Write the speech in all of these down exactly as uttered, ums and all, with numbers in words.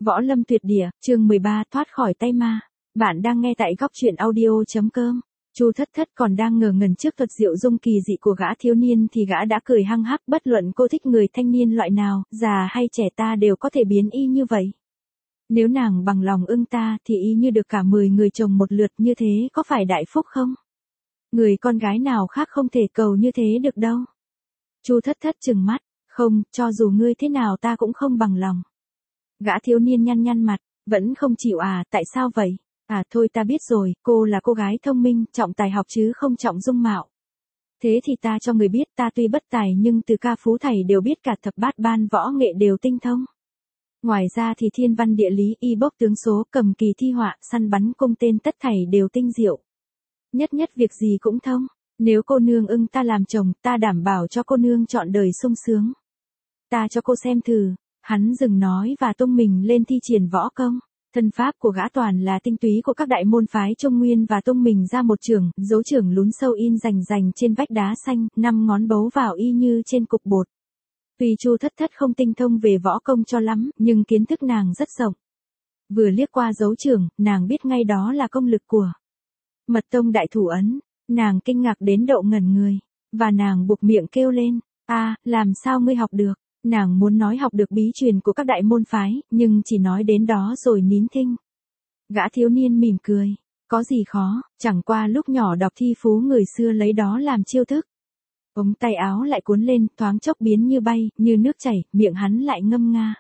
Võ Lâm Tuyệt Địa, chương mười ba, thoát khỏi tay ma. Bạn đang nghe tại góc truyện audio.com. Chu Thất Thất còn đang ngờ ngẩn trước thuật diệu dung kỳ dị của gã thiếu niên thì gã đã cười hăng hắc, bất luận cô thích người thanh niên loại nào, già hay trẻ ta đều có thể biến y như vậy. Nếu nàng bằng lòng ưng ta thì y như được cả mười người chồng một lượt, như thế có phải đại phúc không? Người con gái nào khác không thể cầu như thế được đâu. Chu Thất Thất trừng mắt, không, cho dù ngươi thế nào ta cũng không bằng lòng. Gã thiếu niên nhăn nhăn mặt, vẫn không chịu à, tại sao vậy? À thôi ta biết rồi, cô là cô gái thông minh, trọng tài học chứ không trọng dung mạo. Thế thì ta cho người biết, ta tuy bất tài nhưng từ ca phú thầy đều biết, cả thập bát ban võ nghệ đều tinh thông. Ngoài ra thì thiên văn địa lý, y bốc tướng số, cầm kỳ thi họa, săn bắn cung tên tất thảy đều tinh diệu. Nhất nhất việc gì cũng thông. Nếu cô nương ưng ta làm chồng, ta đảm bảo cho cô nương trọn đời sung sướng. Ta cho cô xem thử. Hắn dừng nói và tung mình lên thi triển võ công. Thân pháp của gã toàn là tinh túy của các đại môn phái Trung Nguyên và tung mình ra một trường, dấu trường lún sâu in rành rành trên vách đá xanh, năm ngón bấu vào y như trên cục bột. Tuy Chu Thất Thất không tinh thông về võ công cho lắm, nhưng kiến thức nàng rất rộng. Vừa liếc qua dấu trường, nàng biết ngay đó là công lực của Mật Tông đại thủ ấn. Nàng kinh ngạc đến độ ngẩn người, và nàng buộc miệng kêu lên, a, làm sao ngươi học được? Nàng muốn nói học được bí truyền của các đại môn phái, nhưng chỉ nói đến đó rồi nín thinh. Gã thiếu niên mỉm cười, có gì khó, chẳng qua lúc nhỏ đọc thi phú người xưa lấy đó làm chiêu thức. Ống tay áo lại cuốn lên, thoáng chốc biến như bay, như nước chảy, miệng hắn lại ngâm nga.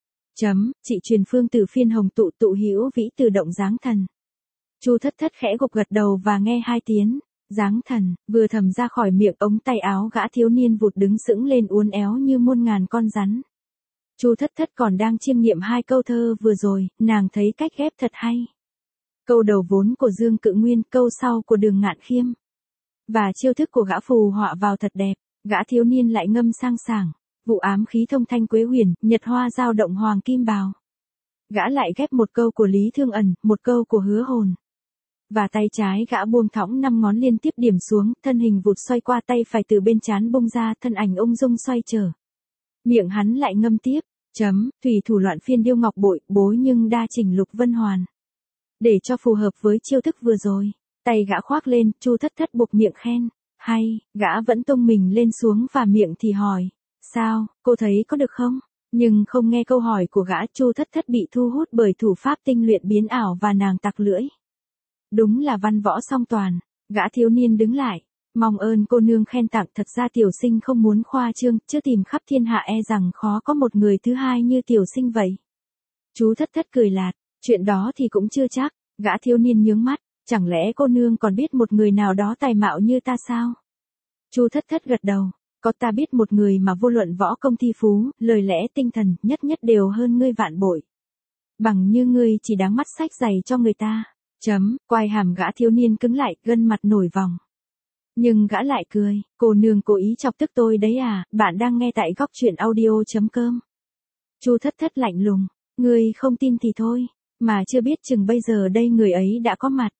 Chấm, chị truyền phương từ phiên hồng tụ tụ hữu vĩ từ động dáng thần. Chu Thất Thất khẽ gục gật đầu và nghe hai tiếng. Dáng thần, vừa thầm ra khỏi miệng, ống tay áo gã thiếu niên vụt đứng sững lên uốn éo như muôn ngàn con rắn. Chu Thất Thất còn đang chiêm nghiệm hai câu thơ vừa rồi, nàng thấy cách ghép thật hay. Câu đầu vốn của Dương Cự Nguyên, câu sau của Đường Ngạn Khiêm. Và chiêu thức của gã phù họa vào thật đẹp, gã thiếu niên lại ngâm sang sảng, vụ ám khí thông thanh quế huyền, nhật hoa giao động hoàng kim bào. Gã lại ghép một câu của Lý Thương Ẩn, một câu của Hứa Hồn. Và tay trái gã buông thõng năm ngón liên tiếp điểm xuống, thân hình vụt xoay qua, tay phải từ bên trán bung ra, thân ảnh ung dung xoay trở. Miệng hắn lại ngâm tiếp, chấm, thủy thủ loạn phiên điêu ngọc bội, bối nhưng đa chỉnh lục vân hoàn. Để cho phù hợp với chiêu thức vừa rồi, tay gã khoác lên, Chu Thất Thất buộc miệng khen, hay, gã vẫn tung mình lên xuống và miệng thì hỏi, sao, cô thấy có được không? Nhưng không nghe câu hỏi của gã, Chu Thất Thất bị thu hút bởi thủ pháp tinh luyện biến ảo và nàng tặc lưỡi. Đúng là văn võ song toàn. Gã thiếu niên đứng lại, mong ơn cô nương khen tặng, thật ra tiểu sinh không muốn khoa trương, chứ tìm khắp thiên hạ e rằng khó có một người thứ hai như tiểu sinh vậy. Chú Thất Thất cười lạt, chuyện đó thì cũng chưa chắc. Gã thiếu niên nhướng mắt, chẳng lẽ cô nương còn biết một người nào đó tài mạo như ta sao? Chu Thất Thất gật đầu, có, ta biết một người mà vô luận võ công thi phú, lời lẽ tinh thần, nhất nhất đều hơn ngươi vạn bội. Bằng như ngươi chỉ đáng mắt sách giày cho người ta. Chấm, quai hàm gã thiếu niên cứng lại, gân mặt nổi vòng. Nhưng gã lại cười, cô nương cố ý chọc tức tôi đấy à, bạn đang nghe tại góc truyện audio.com. Chu Thất Thất lạnh lùng, ngươi không tin thì thôi, mà chưa biết chừng bây giờ đây người ấy đã có mặt.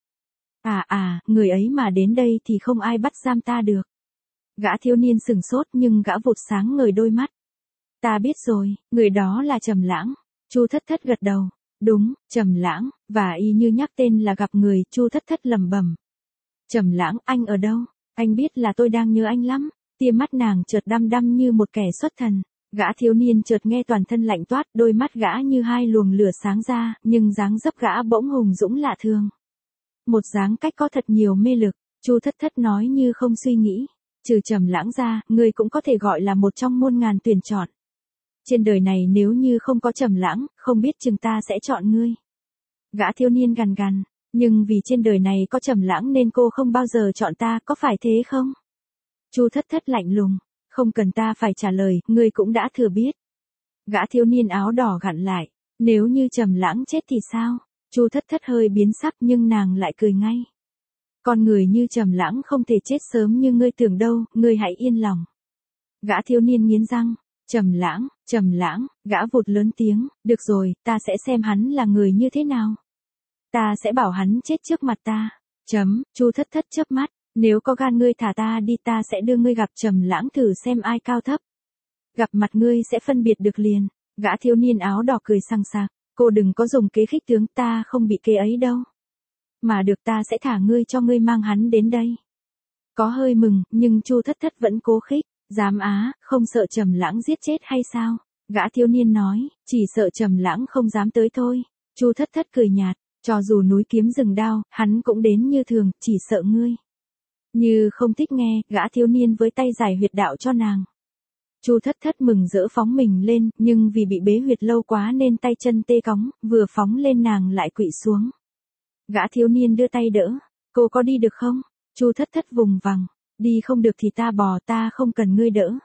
À à, người ấy mà đến đây thì không ai bắt giam ta được. Gã thiếu niên sừng sốt nhưng gã vụt sáng ngời đôi mắt. Ta biết rồi, người đó là Trầm Lãng. Chu Thất Thất gật đầu. Đúng, Trầm Lãng, và y như nhắc tên là gặp người, Chu Thất Thất lẩm bẩm. Trầm Lãng, anh ở đâu? Anh biết là tôi đang nhớ anh lắm. Tia mắt nàng chợt đăm đăm như một kẻ xuất thần. Gã thiếu niên chợt nghe toàn thân lạnh toát, đôi mắt gã như hai luồng lửa sáng ra, nhưng dáng dấp gã bỗng hùng dũng lạ thường. Một dáng cách có thật nhiều mê lực. Chu Thất Thất nói như không suy nghĩ. Trừ Trầm Lãng ra, người cũng có thể gọi là một trong muôn ngàn tuyển chọn. Trên đời này nếu như không có Trầm Lãng, không biết chừng ta sẽ chọn ngươi. Gã thiếu niên gằn gằn, nhưng vì trên đời này có Trầm Lãng nên cô không bao giờ chọn ta, có phải thế không? Chu Thất Thất lạnh lùng, không cần ta phải trả lời, ngươi cũng đã thừa biết. Gã thiếu niên áo đỏ gặn lại, nếu như Trầm Lãng chết thì sao? Chu Thất Thất hơi biến sắc nhưng nàng lại cười ngay. Con người như Trầm Lãng không thể chết sớm như ngươi tưởng đâu, ngươi hãy yên lòng. Gã thiếu niên nghiến răng. Trầm Lãng, Trầm Lãng, gã vụt lớn tiếng, được rồi, ta sẽ xem hắn là người như thế nào. Ta sẽ bảo hắn chết trước mặt ta. Chấm, Chu Thất Thất chớp mắt, nếu có gan ngươi thả ta đi, ta sẽ đưa ngươi gặp Trầm Lãng thử xem ai cao thấp. Gặp mặt ngươi sẽ phân biệt được liền. Gã thiếu niên áo đỏ cười sằng sặc, Cô đừng có dùng kế khích tướng, ta không bị kế ấy đâu. Mà được, ta sẽ thả ngươi cho ngươi mang hắn đến đây. Có hơi mừng, nhưng Chu Thất Thất vẫn cố khích. Dám á, không sợ Trầm Lãng giết chết hay sao? Gã thiếu niên nói, chỉ sợ Trầm Lãng không dám tới thôi. Chu Thất Thất cười nhạt, cho dù núi kiếm rừng đao, hắn cũng đến như thường, chỉ sợ ngươi. Như không thích nghe, gã thiếu niên với tay giải huyệt đạo cho nàng. Chu Thất Thất mừng rỡ phóng mình lên, nhưng vì bị bế huyệt lâu quá nên tay chân tê cóng, vừa phóng lên nàng lại quỵ xuống. Gã thiếu niên đưa tay đỡ, cô có đi được không? Chu Thất Thất vùng vằng, đi không được thì ta bò, ta không cần ngươi đỡ.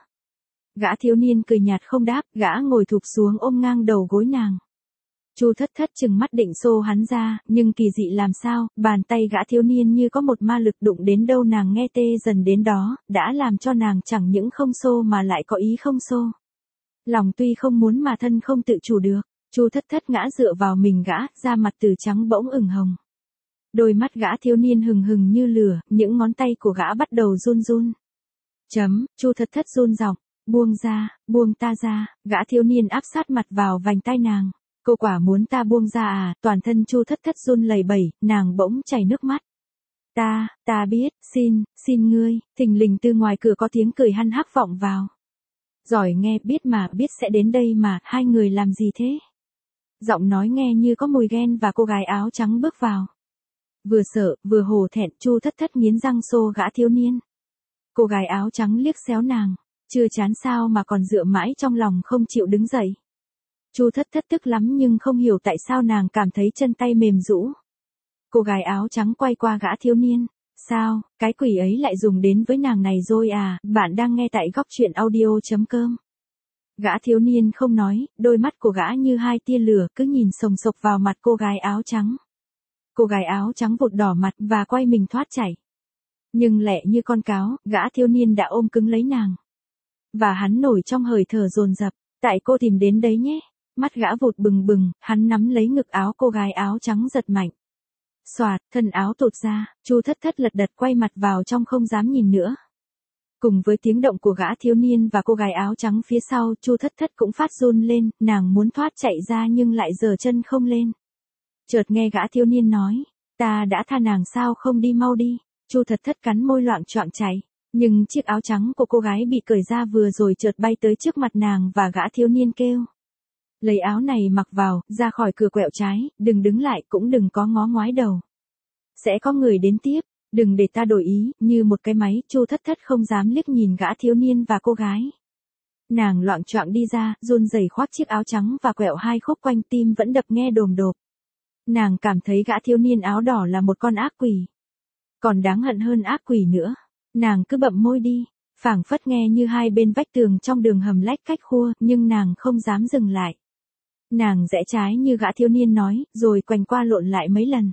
Gã thiếu niên cười nhạt không đáp, gã ngồi thụp xuống ôm ngang đầu gối nàng. Chu Thất Thất chừng mắt định xô hắn ra, nhưng kỳ dị làm sao, bàn tay gã thiếu niên như có một ma lực đụng đến đâu nàng nghe tê dần đến đó, đã làm cho nàng chẳng những không xô mà lại có ý không xô. Lòng tuy không muốn mà thân không tự chủ được, Chu Thất Thất ngã dựa vào mình gã, da mặt từ trắng bỗng ửng hồng. Đôi mắt gã thiếu niên hừng hừng như lửa, những ngón tay của gã bắt đầu run run. Chấm, Chu Thất Thất run giọng, buông ra, buông ta ra, gã thiếu niên áp sát mặt vào vành tai nàng. Cô quả muốn ta buông ra à? Toàn thân Chu Thất Thất run lẩy bẩy, nàng bỗng chảy nước mắt. Ta, ta biết, xin, xin ngươi. Thình lình từ ngoài cửa có tiếng cười hăn hắc vọng vào. Giỏi nghe, biết mà, biết sẽ đến đây mà, hai người làm gì thế? Giọng nói nghe như có mùi ghen và cô gái áo trắng bước vào. Vừa sợ, vừa hổ thẹn, Chu Thất Thất nghiến răng xô gã thiếu niên. Cô gái áo trắng liếc xéo nàng, chưa chán sao mà còn dựa mãi trong lòng không chịu đứng dậy. Chu Thất Thất tức lắm nhưng không hiểu tại sao nàng cảm thấy chân tay mềm rũ. Cô gái áo trắng quay qua gã thiếu niên. Sao, cái quỷ ấy lại dùng đến với nàng này rồi à? Bạn đang nghe tại góc truyện audio chấm com. Gã thiếu niên không nói, đôi mắt của gã như hai tia lửa cứ nhìn sồng sộc vào mặt cô gái áo trắng. Cô gái áo trắng vụt đỏ mặt và quay mình thoát chạy. Nhưng lẹ như con cáo, gã thiếu niên đã ôm cứng lấy nàng. Và hắn nổi trong hơi thở dồn dập, tại cô tìm đến đấy nhé. Mắt gã vụt bừng bừng, hắn nắm lấy ngực áo cô gái áo trắng giật mạnh. Xoạt, thân áo tụt ra, Chu Thất Thất lật đật quay mặt vào trong không dám nhìn nữa. Cùng với tiếng động của gã thiếu niên và cô gái áo trắng phía sau, Chu Thất Thất cũng phát run lên, nàng muốn thoát chạy ra nhưng lại giở chân không lên. Chợt nghe gã thiếu niên nói, ta đã tha nàng sao không đi mau đi. Chu Thất Thất cắn môi loạng choạng chạy, nhưng chiếc áo trắng của cô gái bị cởi ra vừa rồi chợt bay tới trước mặt nàng và gã thiếu niên kêu. Lấy áo này mặc vào, ra khỏi cửa quẹo trái, đừng đứng lại cũng đừng có ngó ngoái đầu. Sẽ có người đến tiếp, đừng để ta đổi ý, như một cái máy, Chu Thất Thất không dám liếc nhìn gã thiếu niên và cô gái. Nàng loạng choạng đi ra, run rẩy khoác chiếc áo trắng và quẹo hai khúc quanh tim vẫn đập nghe đồm đột. Nàng cảm thấy gã thiếu niên áo đỏ là một con ác quỷ. Còn đáng hận hơn ác quỷ nữa. Nàng cứ bậm môi đi, phảng phất nghe như hai bên vách tường trong đường hầm lách cách khua, nhưng nàng không dám dừng lại. Nàng rẽ trái như gã thiếu niên nói, rồi quanh qua lộn lại mấy lần.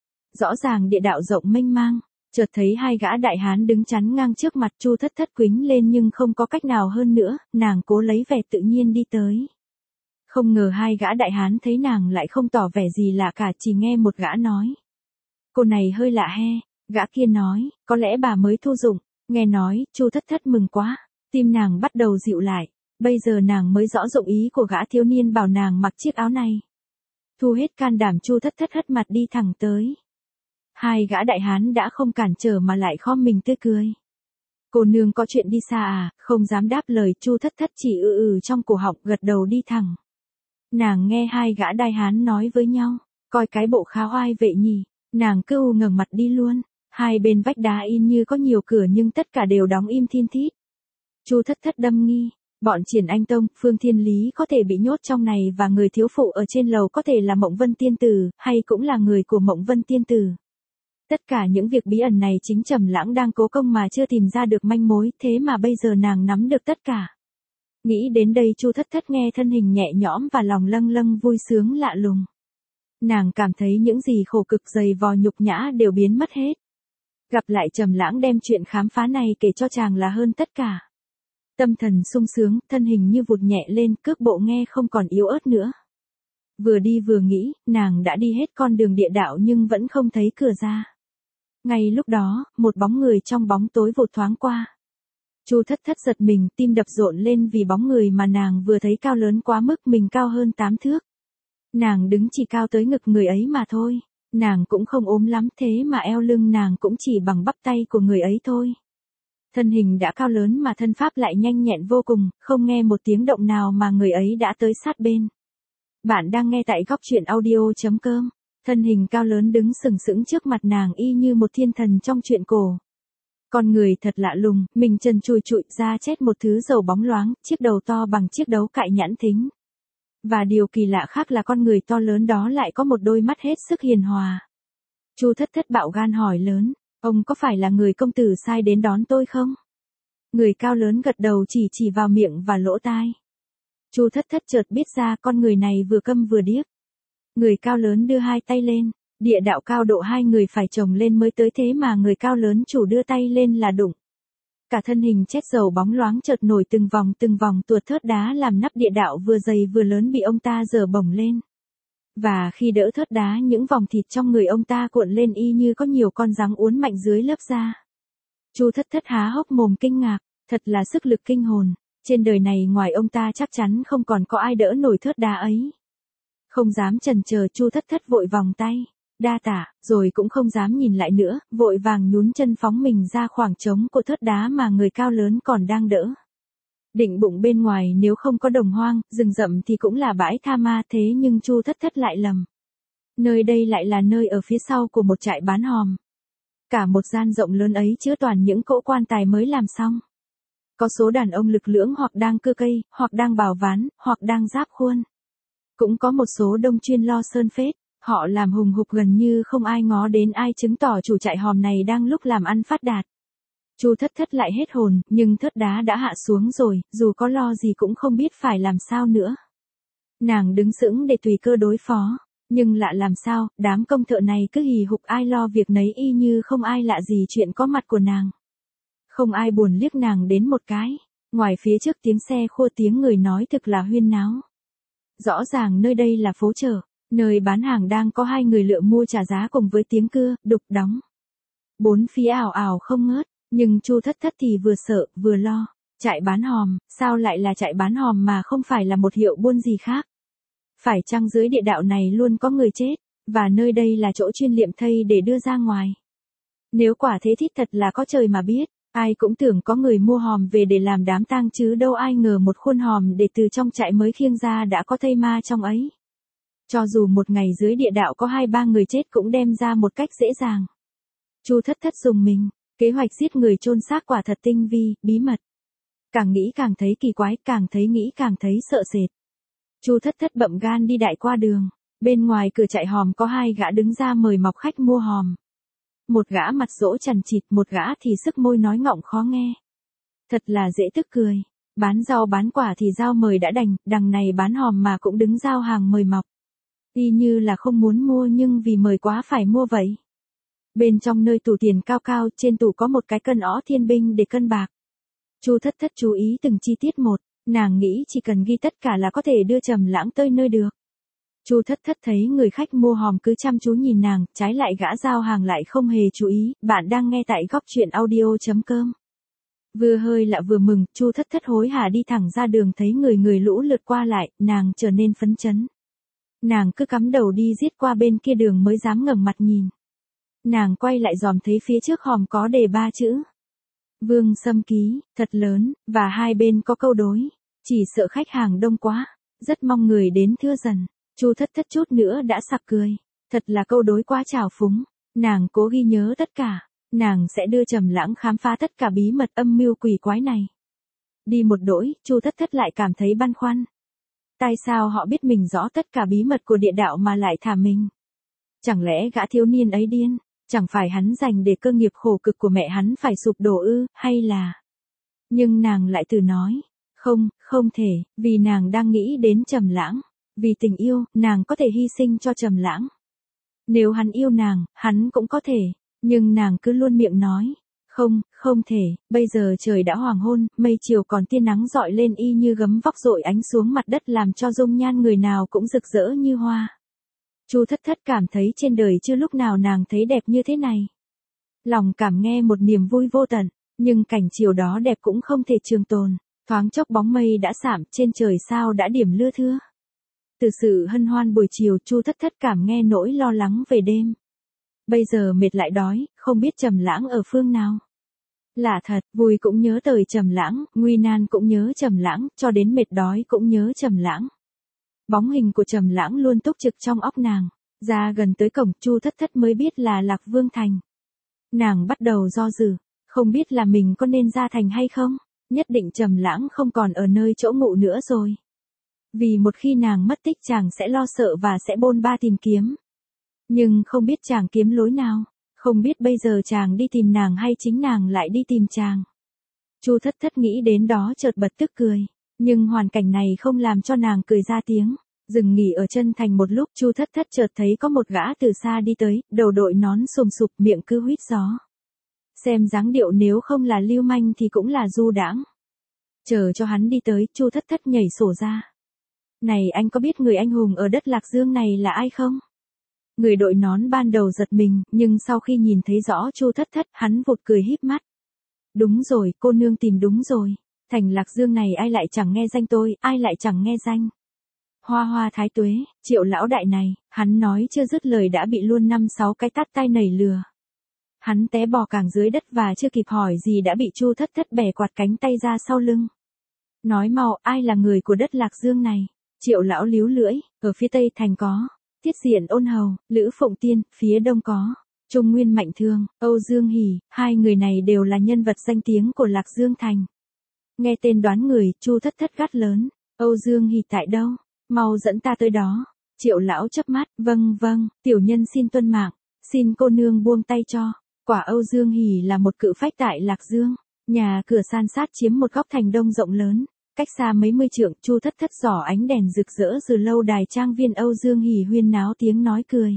Rõ ràng địa đạo rộng mênh mang, chợt thấy hai gã đại hán đứng chắn ngang trước mặt. Chu Thất Thất quính lên nhưng không có cách nào hơn nữa, nàng cố lấy vẻ tự nhiên đi tới. Không ngờ hai gã đại hán thấy nàng lại không tỏ vẻ gì lạ cả, chỉ nghe một gã nói. Cô này hơi lạ he, gã kia nói, có lẽ bà mới thu dụng. Nghe nói, Chu Thất Thất mừng quá, tim nàng bắt đầu dịu lại. Bây giờ nàng mới rõ dụng ý của gã thiếu niên bảo nàng mặc chiếc áo này. Thu hết can đảm, Chu Thất Thất hất mặt đi thẳng tới. Hai gã đại hán đã không cản trở mà lại khom mình tươi cười. Cô nương có chuyện đi xa à? Không dám đáp lời, Chu Thất Thất chỉ ư ừ trong cổ họng gật đầu đi thẳng. Nàng nghe hai gã đại hán nói với nhau, coi cái bộ khá oai vệ nhỉ. Nàng cứ u ngẩng mặt đi luôn. Hai bên vách đá in như có nhiều cửa nhưng tất cả đều đóng im thin thít. Chu Thất Thất đâm nghi. Bọn Triển Anh Tông, Phương Thiên Lý có thể bị nhốt trong này và người thiếu phụ ở trên lầu có thể là Mộng Vân Tiên Tử, hay cũng là người của Mộng Vân Tiên Tử. Tất cả những việc bí ẩn này chính Trầm Lãng đang cố công mà chưa tìm ra được manh mối, thế mà bây giờ nàng nắm được tất cả. Nghĩ đến đây Chu Thất Thất nghe thân hình nhẹ nhõm và lòng lâng lâng vui sướng lạ lùng. Nàng cảm thấy những gì khổ cực dày vò nhục nhã đều biến mất hết. Gặp lại Trầm Lãng đem chuyện khám phá này kể cho chàng là hơn tất cả. Tâm thần sung sướng, thân hình như vụt nhẹ lên, cước bộ nghe không còn yếu ớt nữa. Vừa đi vừa nghĩ, nàng đã đi hết con đường địa đạo nhưng vẫn không thấy cửa ra. Ngay lúc đó, một bóng người trong bóng tối vụt thoáng qua. Chu Thất Thất giật mình, tim đập rộn lên vì bóng người mà nàng vừa thấy cao lớn quá mức, mình cao hơn tám thước. Nàng đứng chỉ cao tới ngực người ấy mà thôi. Nàng cũng không ốm lắm thế mà eo lưng nàng cũng chỉ bằng bắp tay của người ấy thôi. Thân hình đã cao lớn mà thân pháp lại nhanh nhẹn vô cùng, không nghe một tiếng động nào mà người ấy đã tới sát bên. Bạn đang nghe tại góc truyện audio chấm com. Thân hình cao lớn đứng sừng sững trước mặt nàng y như một thiên thần trong truyện cổ. Con người thật lạ lùng, mình chân chùi chụi ra chết một thứ dầu bóng loáng, chiếc đầu to bằng chiếc đấu cại nhãn thính. Và điều kỳ lạ khác là con người to lớn đó lại có một đôi mắt hết sức hiền hòa. Chu Thất Thất bạo gan hỏi lớn, ông có phải là người công tử sai đến đón tôi không? Người cao lớn gật đầu chỉ chỉ vào miệng và lỗ tai. Chu Thất Thất chợt biết ra con người này vừa câm vừa điếc. Người cao lớn đưa hai tay lên, địa đạo cao độ hai người phải chồng lên mới tới thế mà người cao lớn chủ đưa tay lên là đụng. Cả thân hình chết dầu bóng loáng chợt nổi từng vòng từng vòng tuột thớt đá làm nắp địa đạo vừa dày vừa lớn bị ông ta giở bổng lên. Và khi đỡ thớt đá những vòng thịt trong người ông ta cuộn lên y như có nhiều con giáng uốn mạnh dưới lớp da. Chu Thất Thất há hốc mồm kinh ngạc, thật là sức lực kinh hồn, trên đời này ngoài ông ta chắc chắn không còn có ai đỡ nổi thớt đá ấy. Không dám chần chờ Chu Thất Thất vội vòng tay, đa tạ, rồi cũng không dám nhìn lại nữa, vội vàng nhún chân phóng mình ra khoảng trống của thớt đá mà người cao lớn còn đang đỡ. Định bụng bên ngoài nếu không có đồng hoang, rừng rậm thì cũng là bãi tha ma thế nhưng Chu Thất Thất lại lầm. Nơi đây lại là nơi ở phía sau của một trại bán hòm. Cả một gian rộng lớn ấy chứa toàn những cỗ quan tài mới làm xong. Có số đàn ông lực lưỡng hoặc đang cưa cây, hoặc đang bào ván, hoặc đang giáp khuôn. Cũng có một số đông chuyên lo sơn phết, họ làm hùng hục gần như không ai ngó đến ai chứng tỏ chủ trại hòm này đang lúc làm ăn phát đạt. Chu Thất Thất lại hết hồn, nhưng thớt đá đã hạ xuống rồi, dù có lo gì cũng không biết phải làm sao nữa. Nàng đứng sững để tùy cơ đối phó, nhưng lạ làm sao, đám công thợ này cứ hì hục ai lo việc nấy y như không ai lạ gì chuyện có mặt của nàng. Không ai buồn liếc nàng đến một cái, ngoài phía trước tiếng xe khua tiếng người nói thực là huyên náo. Rõ ràng nơi đây là phố chợ, nơi bán hàng đang có hai người lựa mua trả giá cùng với tiếng cưa, đục đóng. Bốn phía ảo ảo không ngớt, nhưng Chu Thất Thất thì vừa sợ, vừa lo. Trại bán hòm, sao lại là trại bán hòm mà không phải là một hiệu buôn gì khác? Phải chăng dưới địa đạo này luôn có người chết, và nơi đây là chỗ chuyên liệm thây để đưa ra ngoài? Nếu quả thế thì thật là có trời mà biết, ai cũng tưởng có người mua hòm về để làm đám tang chứ đâu ai ngờ một khuôn hòm để từ trong trại mới khiêng ra đã có thây ma trong ấy. Cho dù một ngày dưới địa đạo có hai ba người chết cũng đem ra một cách dễ dàng. Chu Thất Thất dùng mình, kế hoạch giết người chôn xác quả thật tinh vi, bí mật. Càng nghĩ càng thấy kỳ quái, càng thấy nghĩ càng thấy sợ sệt. Chu Thất Thất bậm gan đi đại qua đường, bên ngoài cửa trại hòm có hai gã đứng ra mời mọc khách mua hòm. Một gã mặt dỗ chằn chịt, một gã thì sức môi nói ngọng khó nghe. Thật là dễ tức cười, bán rau bán quả thì giao mời đã đành, đằng này bán hòm mà cũng đứng giao hàng mời mọc. Y như là không muốn mua nhưng vì mời quá phải mua vậy. Bên trong nơi tủ tiền cao cao, trên tủ có một cái cân ó thiên binh để cân bạc. Chu Thất Thất chú ý từng chi tiết một, nàng nghĩ chỉ cần ghi tất cả là có thể đưa Trầm Lãng tới nơi được. Chu Thất Thất thấy người khách mua hòm cứ chăm chú nhìn nàng, trái lại gã giao hàng lại không hề chú ý. Bạn đang nghe tại góc truyện audio chấm com. Vừa hơi lạ vừa mừng, Chu Thất Thất hối hả đi thẳng ra đường thấy người người lũ lượt qua lại, nàng trở nên phấn chấn. Nàng cứ cắm đầu đi giết qua bên kia đường mới dám ngẩng mặt nhìn. Nàng quay lại dòm thấy phía trước hòm có đề ba chữ. Vương Sâm ký, thật lớn, và hai bên có câu đối. Chỉ sợ khách hàng đông quá, rất mong người đến thưa dần. Chu Thất Thất chút nữa đã sặc cười. Thật là câu đối quá trào phúng. Nàng cố ghi nhớ tất cả. Nàng sẽ đưa Trầm Lãng khám phá tất cả bí mật âm mưu quỷ quái này. Đi một đỗi, Chu Thất Thất lại cảm thấy băn khoăn. Tại sao họ biết mình rõ tất cả bí mật của địa đạo mà lại thả mình? Chẳng lẽ gã thiếu niên ấy điên? Chẳng phải hắn dành để cơ nghiệp khổ cực của mẹ hắn phải sụp đổ ư, hay là... Nhưng nàng lại từ nói, không, không thể, vì nàng đang nghĩ đến Trầm Lãng. Vì tình yêu, nàng có thể hy sinh cho Trầm Lãng. Nếu hắn yêu nàng, hắn cũng có thể, nhưng nàng cứ luôn miệng nói, không, không thể, bây giờ trời đã hoàng hôn, mây chiều còn tia nắng rọi lên y như gấm vóc rội ánh xuống mặt đất làm cho dung nhan người nào cũng rực rỡ như hoa. Chu Thất Thất cảm thấy trên đời chưa lúc nào nàng thấy đẹp như thế này. Lòng cảm nghe một niềm vui vô tận, nhưng cảnh chiều đó đẹp cũng không thể trường tồn, thoáng chốc bóng mây đã sạm, trên trời sao đã điểm lưa thưa. Từ sự hân hoan buổi chiều Chu Thất Thất cảm nghe nỗi lo lắng về đêm. Bây giờ mệt lại đói, không biết Trầm Lãng ở phương nào. Lạ thật, vui cũng nhớ tới Trầm Lãng, nguy nan cũng nhớ Trầm Lãng, cho đến mệt đói cũng nhớ Trầm Lãng. Bóng hình của Trầm Lãng luôn túc trực trong óc nàng. Ra gần tới cổng, Chu Thất Thất mới biết là Lạc Vương Thành. Nàng bắt đầu do dự, không biết là mình có nên ra thành hay không, nhất định Trầm Lãng không còn ở nơi chỗ ngụ nữa rồi. Vì một khi nàng mất tích chàng sẽ lo sợ và sẽ bôn ba tìm kiếm. Nhưng không biết chàng kiếm lối nào, không biết bây giờ chàng đi tìm nàng hay chính nàng lại đi tìm chàng. Chu Thất Thất nghĩ đến đó chợt bật tức cười, nhưng hoàn cảnh này không làm cho nàng cười ra tiếng. Dừng nghỉ ở chân thành một lúc, Chu Thất Thất chợt thấy có một gã từ xa đi tới, đầu đội nón xùm xụp, miệng cứ huýt gió. Xem dáng điệu nếu không là lưu manh thì cũng là du đãng. Chờ cho hắn đi tới, Chu Thất Thất nhảy sổ ra. Này anh có biết người anh hùng ở đất Lạc Dương này là ai không? Người đội nón ban đầu giật mình, nhưng sau khi nhìn thấy rõ Chu Thất Thất, hắn vụt cười híp mắt. Đúng rồi, cô nương tìm đúng rồi. Thành Lạc Dương này ai lại chẳng nghe danh tôi, ai lại chẳng nghe danh. Hoa hoa thái tuế, Triệu lão đại này, hắn nói chưa dứt lời đã bị luôn năm sáu cái tát tay nảy lừa. Hắn té bò cẳng dưới đất và chưa kịp hỏi gì đã bị Chu Thất Thất bẻ quạt cánh tay ra sau lưng. Nói mau, ai là người của đất Lạc Dương này? Triệu lão líu lưỡi, ở phía tây thành có Tiết Diện Ôn Hầu, Lữ Phụng Tiên, phía đông có Trung Nguyên Mạnh Thương, Âu Dương Hỉ, hai người này đều là nhân vật danh tiếng của Lạc Dương thành. Nghe tên đoán người, Chu Thất Thất gắt lớn, Âu Dương Hỉ tại đâu? Mau dẫn ta tới đó. Triệu lão chớp mắt, vâng vâng, tiểu nhân xin tuân mạng, xin cô nương buông tay cho. Quả Âu Dương Hỉ là một cự phách tại Lạc Dương, nhà cửa san sát chiếm một góc thành đông rộng lớn, cách xa mấy mươi trượng. Chu Thất Thất giỏ ánh đèn rực rỡ từ lâu đài trang viên Âu Dương Hỉ huyên náo tiếng nói cười.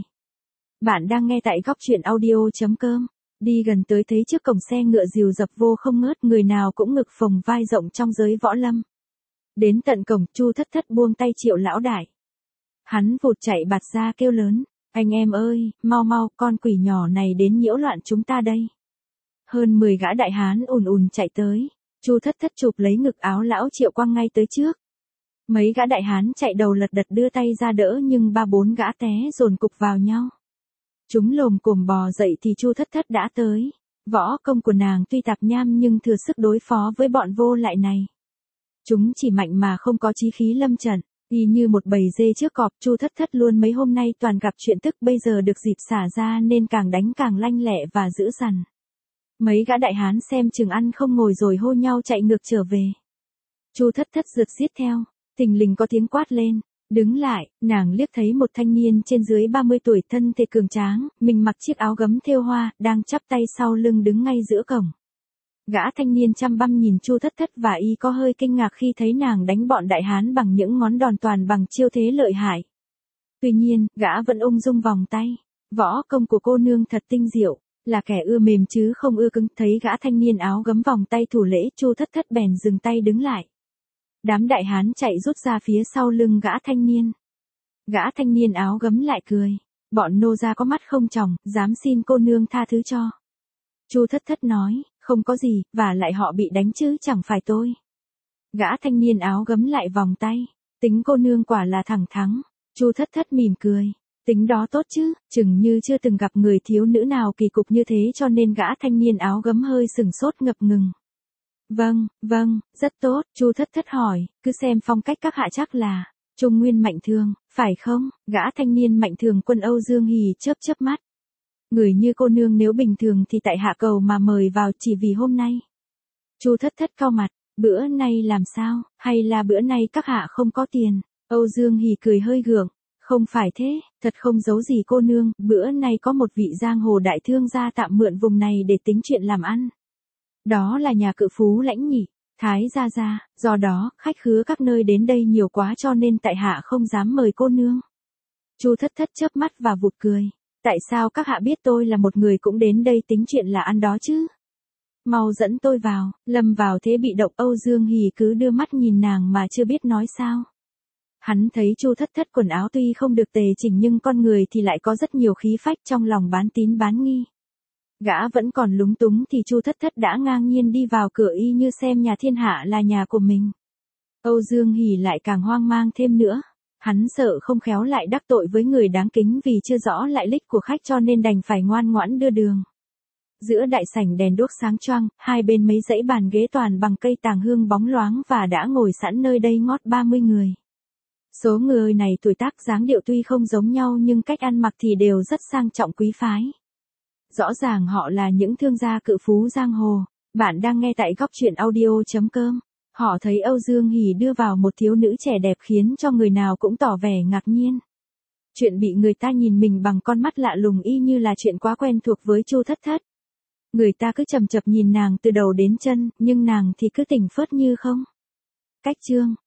Bạn đang nghe tại góc truyện audio chấm com. Đi gần tới thấy trước cổng xe ngựa rìu dập vô không ngớt, người nào cũng ngực phồng vai rộng trong giới võ lâm. Đến tận cổng, Chu Thất Thất buông tay Triệu lão đại. Hắn vụt chạy bạt ra kêu lớn, anh em ơi, mau mau, con quỷ nhỏ này đến nhiễu loạn chúng ta đây. Hơn mười gã đại hán ùn ùn chạy tới, Chu Thất Thất chụp lấy ngực áo lão Triệu quăng ngay tới trước. Mấy gã đại hán chạy đầu lật đật đưa tay ra đỡ nhưng ba bốn gã té dồn cục vào nhau. Chúng lồm cồm bò dậy thì Chu Thất Thất đã tới. Võ công của nàng tuy tạp nham nhưng thừa sức đối phó với bọn vô lại này. Chúng chỉ mạnh mà không có chí khí lâm trận, y như một bầy dê trước cọp. Chu Thất Thất luôn mấy hôm nay toàn gặp chuyện tức, bây giờ được dịp xả ra nên càng đánh càng lanh lẹ và dữ dằn. Mấy gã đại hán xem chừng ăn không ngồi rồi hô nhau chạy ngược trở về. Chu Thất Thất rượt xiết theo, thình lình có tiếng quát lên, đứng lại. Nàng liếc thấy một thanh niên trên dưới ba mươi tuổi, thân thể cường tráng, mình mặc chiếc áo gấm thêu hoa, đang chắp tay sau lưng đứng ngay giữa cổng. Gã thanh niên chăm băm nhìn Chu Thất Thất và y có hơi kinh ngạc khi thấy nàng đánh bọn đại hán bằng những ngón đòn toàn bằng chiêu thế lợi hại. Tuy nhiên, gã vẫn ung dung vòng tay. Võ công của cô nương thật tinh diệu, là kẻ ưa mềm chứ không ưa cứng. Thấy gã thanh niên áo gấm vòng tay thủ lễ, Chu Thất Thất bèn dừng tay đứng lại. Đám đại hán chạy rút ra phía sau lưng gã thanh niên. Gã thanh niên áo gấm lại cười, bọn nô gia có mắt không tròng, dám xin cô nương tha thứ cho. Chu Thất Thất nói, không có gì, và lại họ bị đánh chứ chẳng phải tôi. Gã thanh niên áo gấm lại vòng tay, tính cô nương quả là thẳng thắng. Chu Thất Thất mỉm cười, tính đó tốt chứ, chừng như chưa từng gặp người thiếu nữ nào kỳ cục như thế, cho nên gã thanh niên áo gấm hơi sừng sốt ngập ngừng. Vâng, vâng, rất tốt. Chu Thất Thất hỏi, cứ xem phong cách các hạ chắc là Trung Nguyên Mạnh Thường, phải không? Gã thanh niên Mạnh Thường quân Âu Dương Hỉ chớp chớp mắt. Người như cô nương nếu bình thường thì tại hạ cầu mà mời vào chỉ vì hôm nay. Chu Thất Thất cau mặt, bữa nay làm sao, hay là bữa nay các hạ không có tiền? Âu Dương Hỉ cười hơi gượng, không phải thế, thật không giấu gì cô nương, bữa nay có một vị giang hồ đại thương gia tạm mượn vùng này để tính chuyện làm ăn. Đó là nhà cự phú Lãnh Nhị, Thái gia gia, do đó, khách khứa các nơi đến đây nhiều quá cho nên tại hạ không dám mời cô nương. Chu Thất Thất chớp mắt và vụt cười. Tại sao các hạ biết tôi là một người cũng đến đây tính chuyện là ăn đó chứ? Mau dẫn tôi vào. Lâm vào thế bị động, Âu Dương Hỉ cứ đưa mắt nhìn nàng mà chưa biết nói sao. Hắn thấy Chu Thất Thất quần áo tuy không được tề chỉnh nhưng con người thì lại có rất nhiều khí phách, trong lòng bán tín bán nghi. Gã vẫn còn lúng túng thì Chu Thất Thất đã ngang nhiên đi vào cửa y như xem nhà thiên hạ là nhà của mình. Âu Dương Hỉ lại càng hoang mang thêm nữa. Hắn sợ không khéo lại đắc tội với người đáng kính vì chưa rõ lại lịch của khách cho nên đành phải ngoan ngoãn đưa đường. Giữa đại sảnh đèn đuốc sáng choang, hai bên mấy dãy bàn ghế toàn bằng cây tàng hương bóng loáng và đã ngồi sẵn nơi đây ngót ba mươi người. Số người này tuổi tác dáng điệu tuy không giống nhau nhưng cách ăn mặc thì đều rất sang trọng quý phái. Rõ ràng họ là những thương gia cự phú giang hồ. Bạn đang nghe tại góc truyện audio.com. Họ thấy Âu Dương Hỷ đưa vào một thiếu nữ trẻ đẹp khiến cho người nào cũng tỏ vẻ ngạc nhiên. Chuyện bị người ta nhìn mình bằng con mắt lạ lùng y như là chuyện quá quen thuộc với Chu Thất Thất. Người ta cứ chầm chập nhìn nàng từ đầu đến chân, nhưng nàng thì cứ tỉnh phớt như không. Cách chương